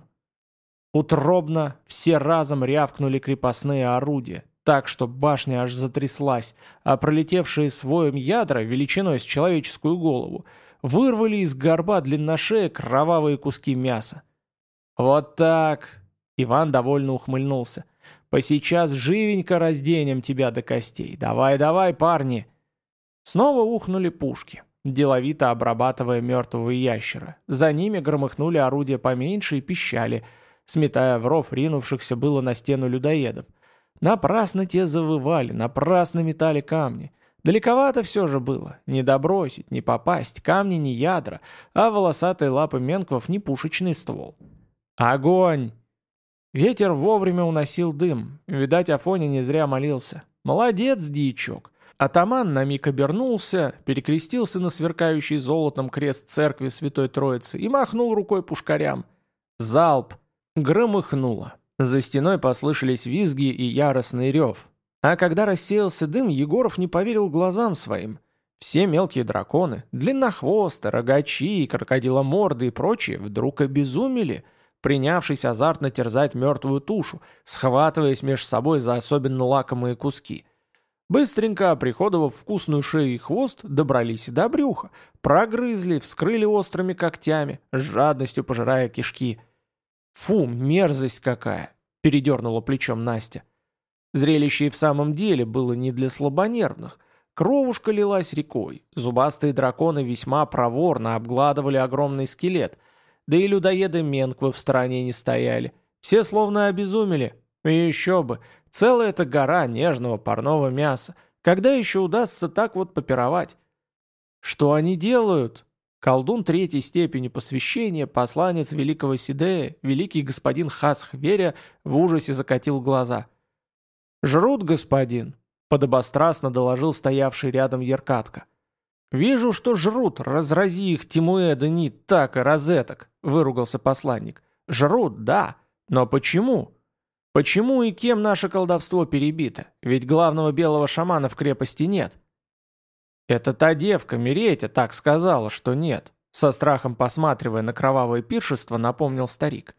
Speaker 1: Утробно все разом рявкнули крепостные орудия, так что башня аж затряслась, а пролетевшие своем ядра, величиной с человеческую голову, вырвали из горба длинношея кровавые куски мяса. «Вот так!» — Иван довольно ухмыльнулся. «Посейчас живенько разденем тебя до костей. Давай-давай, парни!» Снова ухнули пушки, деловито обрабатывая мертвого ящера. За ними громыхнули орудия поменьше и пищали, сметая в ров ринувшихся было на стену людоедов. Напрасно те завывали, напрасно метали камни. Далековато все же было. Не добросить, не попасть, камни не ядра, а волосатые лапы менквов не пушечный ствол. «Огонь!» Ветер вовремя уносил дым. Видать, Афоня не зря молился. Молодец, дьячок. Атаман на миг обернулся, перекрестился на сверкающий золотом крест церкви Святой Троицы и махнул рукой пушкарям. Залп. Громыхнуло. За стеной послышались визги и яростный рев. А когда рассеялся дым, Егоров не поверил глазам своим. Все мелкие драконы, длиннохвосты, рогачи, крокодиломорды и прочие вдруг обезумели, принявшись азартно терзать мертвую тушу, схватываясь между собой за особенно лакомые куски. Быстренько оприходовав вкусную шею и хвост, добрались и до брюха, прогрызли, вскрыли острыми когтями, с жадностью пожирая кишки. «Фу, мерзость какая!» — передернула плечом Настя. Зрелище и в самом деле было не для слабонервных. Кровушка лилась рекой, зубастые драконы весьма проворно обгладывали огромный скелет, да и людоеды Менквы в стороне не стояли. Все словно обезумели. И еще бы, целая эта гора нежного парного мяса. Когда еще удастся так вот попировать? Что они делают? Колдун третьей степени посвящения, посланец великого Сидея, великий господин Хасхверя в ужасе закатил глаза. «Жрут, господин», — подобострастно доложил стоявший рядом Еркатка. «Вижу, что жрут, разрази их Тимуэда ни так и розеток», — выругался посланник. «Жрут, да, но почему? Почему и кем наше колдовство перебито? Ведь главного белого шамана в крепости нет». «Это та девка, Меретя, так сказала, что нет», — со страхом посматривая на кровавое пиршество, напомнил старик.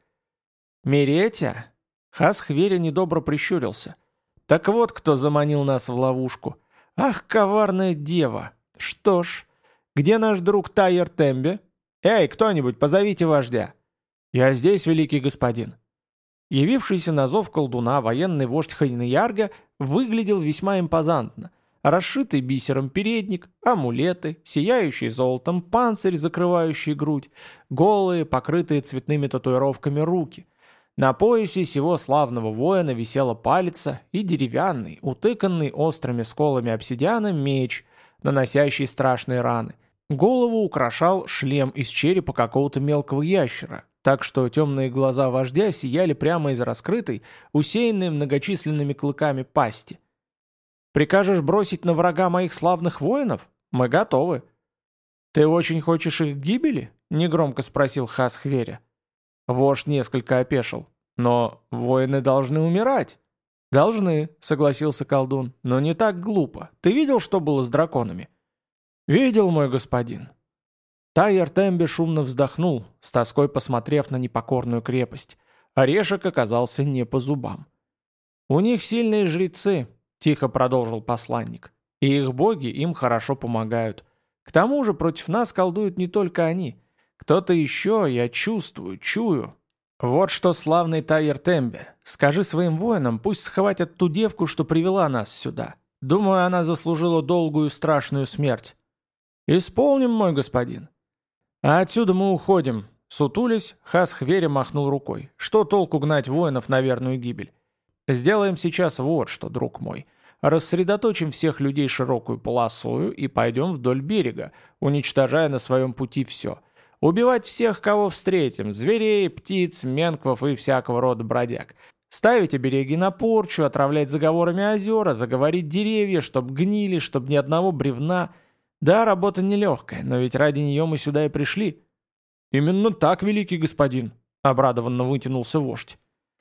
Speaker 1: «Меретя?» — Хасхверя недобро прищурился. «Так вот, кто заманил нас в ловушку. Ах, коварная дева! Что ж, где наш друг Тайер Тембе? Эй, кто-нибудь, позовите вождя!» «Я здесь, великий господин». Явившийся на зов колдуна военный вождь Хайнеярга выглядел весьма импозантно. Расшитый бисером передник, амулеты, сияющий золотом панцирь, закрывающий грудь, голые, покрытые цветными татуировками руки. На поясе сего славного воина висела палица и деревянный, утыканный острыми сколами обсидиана меч, наносящий страшные раны. Голову украшал шлем из черепа какого-то мелкого ящера, так что темные глаза вождя сияли прямо из раскрытой, усеянной многочисленными клыками пасти. «Прикажешь бросить на врага моих славных воинов? Мы готовы». «Ты очень хочешь их гибели?» — негромко спросил Хасхверя. Вождь несколько опешил. «Но воины должны умирать». «Должны», — согласился колдун, — «но не так глупо. Ты видел, что было с драконами?» «Видел, мой господин». Тайер Тембе шумно вздохнул, с тоской посмотрев на непокорную крепость. Орешек оказался не по зубам. «У них сильные жрецы», — тихо продолжил посланник, — «и их боги им хорошо помогают. К тому же против нас колдуют не только они. Кто-то еще, я чувствую, чую. Вот что, славный Тайер Тембе, скажи своим воинам, пусть схватят ту девку, что привела нас сюда. Думаю, она заслужила долгую страшную смерть». «Исполним, мой господин». «А отсюда мы уходим». Сутулись, Хасхверя махнул рукой. «Что толку гнать воинов на верную гибель? Сделаем сейчас вот что, друг мой. Рассредоточим всех людей широкую полосою и пойдем вдоль берега, уничтожая на своем пути все. Убивать всех, кого встретим, зверей, птиц, менквов и всякого рода бродяг. Ставить обереги на порчу, отравлять заговорами озера, заговорить деревья, чтоб гнили, чтоб ни одного бревна. Да, работа нелегкая, но ведь ради нее мы сюда и пришли». «Именно так, великий господин», — обрадованно вытянулся вождь.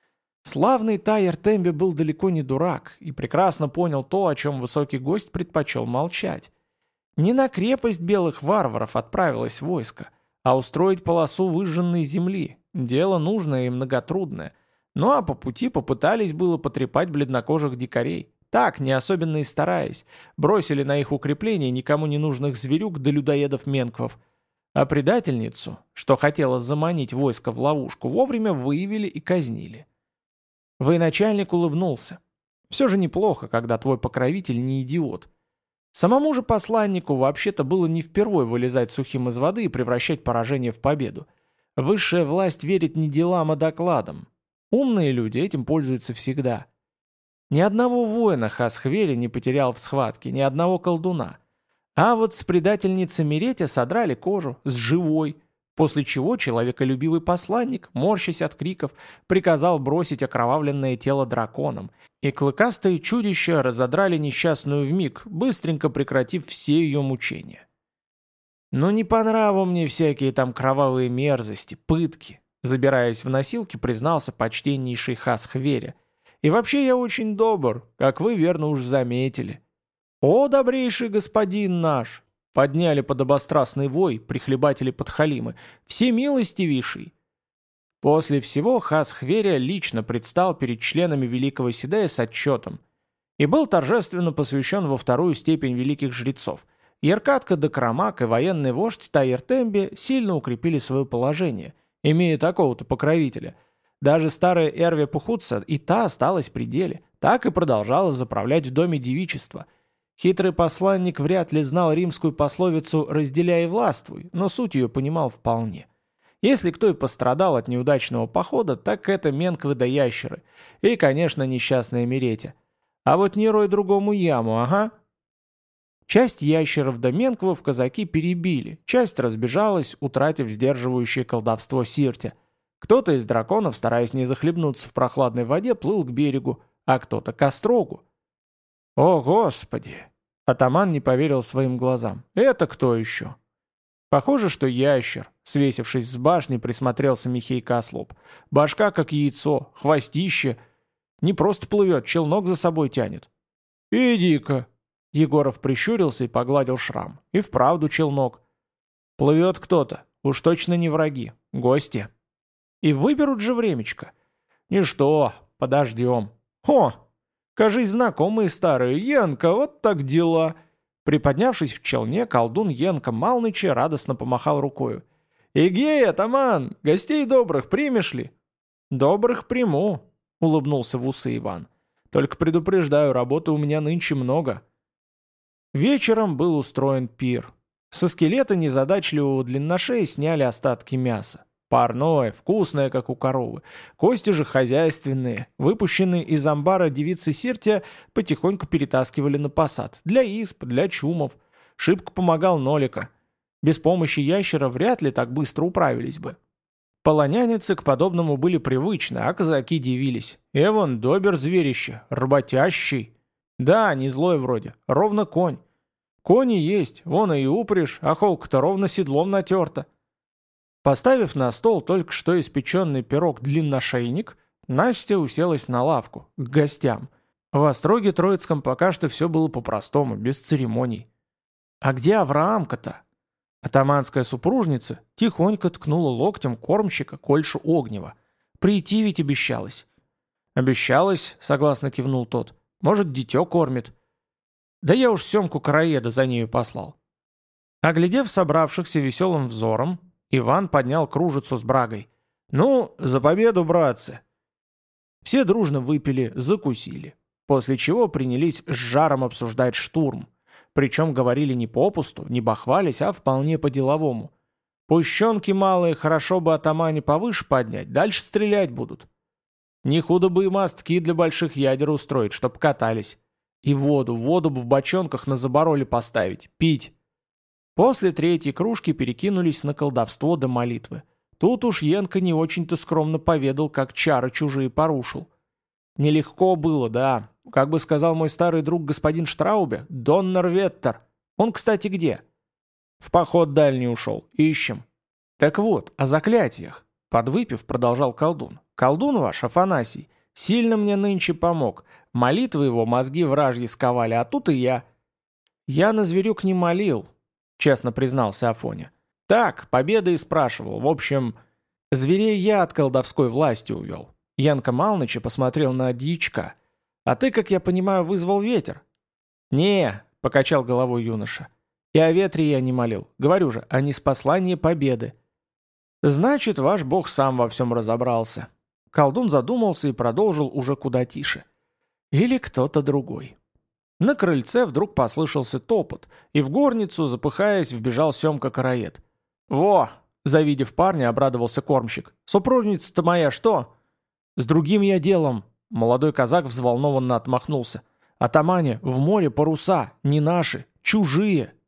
Speaker 1: Славный Тайер Тембе был далеко не дурак и прекрасно понял то, о чем высокий гость предпочел молчать. Не на крепость белых варваров отправилось войско, а устроить полосу выжженной земли. Дело нужное и многотрудное. Ну а по пути попытались было потрепать бледнокожих дикарей. Так, не особенно и стараясь. Бросили на их укрепление никому не нужных зверюк да людоедов-менквов. А предательницу, что хотела заманить войско в ловушку, вовремя выявили и казнили. Военачальник улыбнулся. Все же неплохо, когда твой покровитель не идиот. Самому же посланнику вообще-то было не впервой вылезать сухим из воды и превращать поражение в победу. Высшая власть верит не делам, а докладам. Умные люди этим пользуются всегда. Ни одного воина Хасхвери не потерял в схватке, ни одного колдуна. А вот с предательницей Меретя содрали кожу, с живой. После чего человеколюбивый посланник, морщась от криков, приказал бросить окровавленное тело драконам, и клыкастые чудища разодрали несчастную вмиг, быстренько прекратив все ее мучения. «Ну не по нраву мне всякие там кровавые мерзости, пытки», забираясь в носилки, признался почтеннейший Хасхверя. «И вообще я очень добр, как вы верно уж заметили». «О, добрейший господин наш!» Подняли подобострастный вой прихлебатели подхалимы. «Всемилостивейший!» После всего Хасхверя лично предстал перед членами Великого Седая с отчетом и был торжественно посвящен во вторую степень великих жрецов. Яркатка Дакрамак и военный вождь Тайер-Темби сильно укрепили свое положение, имея такого-то покровителя. Даже старая Эрве Пухутса и та осталась при деле, так и продолжала заправлять в доме девичества. Хитрый посланник вряд ли знал римскую пословицу «разделяй и властвуй», но суть ее понимал вполне. Если кто и пострадал от неудачного похода, так это менквы да ящеры. И, конечно, несчастная Меретя. А вот не рой другому яму, ага. Часть ящеров да менквов казаки перебили, часть разбежалась, утратив сдерживающее колдовство Сиртя. Кто-то из драконов, стараясь не захлебнуться в прохладной воде, плыл к берегу, а кто-то к острогу. «О, Господи!» Атаман не поверил своим глазам. «Это кто еще?» Похоже, что ящер, свесившись с башни, присмотрелся Михей Кослоп. Башка как яйцо, хвостище. Не просто плывет, челнок за собой тянет. «Иди-ка!» Егоров прищурился и погладил шрам. И вправду челнок. «Плывет кто-то, уж точно не враги, гости. И выберут же времечко. Ничто, подождем. О, кажись, знакомые старые. Янка, вот так дела!» Приподнявшись в челне, колдун Янка Малныча радостно помахал рукою. «Эгей, атаман, гостей добрых примешь ли?» «Добрых приму», — улыбнулся в усы Иван. «Только предупреждаю, работы у меня нынче много». Вечером был устроен пир. Со скелета незадачливого длинношея сняли остатки мяса. Парное, вкусное, как у коровы. Кости же хозяйственные, выпущенные из амбара девицы Сиртия, потихоньку перетаскивали на посад. Для исп, для чумов. Шибко помогал Нолика. Без помощи ящера вряд ли так быстро управились бы. Полоняницы к подобному были привычны, а казаки дивились. Эван добер зверище, работящий. Да, не злой вроде, ровно конь. Кони есть, вон и упряжь, а холка-то ровно седлом натерта. Поставив на стол только что испеченный пирог-длинношейник, Настя уселась на лавку, к гостям. В Остроге Троицком пока что все было по-простому, без церемоний. А где Авраамка-то? Атаманская супружница тихонько ткнула локтем кормщика Кольшу Огнева. Прийти ведь обещалась. «Обещалась», — согласно кивнул тот. «Может, дитё кормит». «Да я уж Семку Караеда за нею послал». Оглядев собравшихся веселым взором, Иван поднял кружицу с брагой. «Ну, за победу, братцы!» Все дружно выпили, закусили. После чего принялись с жаром обсуждать штурм. Причем говорили не попусту, не бахвались, а вполне по-деловому. Пущенки малые хорошо бы атамане повыше поднять, дальше стрелять будут. Не худо бы и мостки для больших ядер устроить, чтоб катались. И воду, воду бы в бочонках на забороле поставить, пить. После третьей кружки перекинулись на колдовство до молитвы. Тут уж Янка не очень-то скромно поведал, как чары чужие порушил. Нелегко было, да. Как бы сказал мой старый друг господин Штраубе, Доннер Веттер. Он, кстати, где? В поход дальний ушел. Ищем. Так вот, о заклятиях. Подвыпив, продолжал колдун. Колдун ваш, Афанасий, сильно мне нынче помог. Молитвы его мозги вражьи сковали, а тут и я. Я на зверюк не молил, честно признался Афоня. Так, победа и спрашивал. В общем, зверей я от колдовской власти увел. Янка Малныча посмотрел на дьячка. А ты, как я понимаю, вызвал ветер? Не, покачал головой юноша. И о ветре я не молил. Говорю же, а не с послания победы. Значит, ваш бог сам во всем разобрался. Колдун задумался и продолжил уже куда тише. Или кто-то другой. На крыльце вдруг послышался топот, и в горницу, запыхаясь, вбежал Семка Караед. «Во!» — завидев парня, обрадовался кормщик. «Супружница-то моя что?» «С другим я делом!» — молодой казак взволнованно отмахнулся. «Атамане, в море паруса, не наши, чужие!»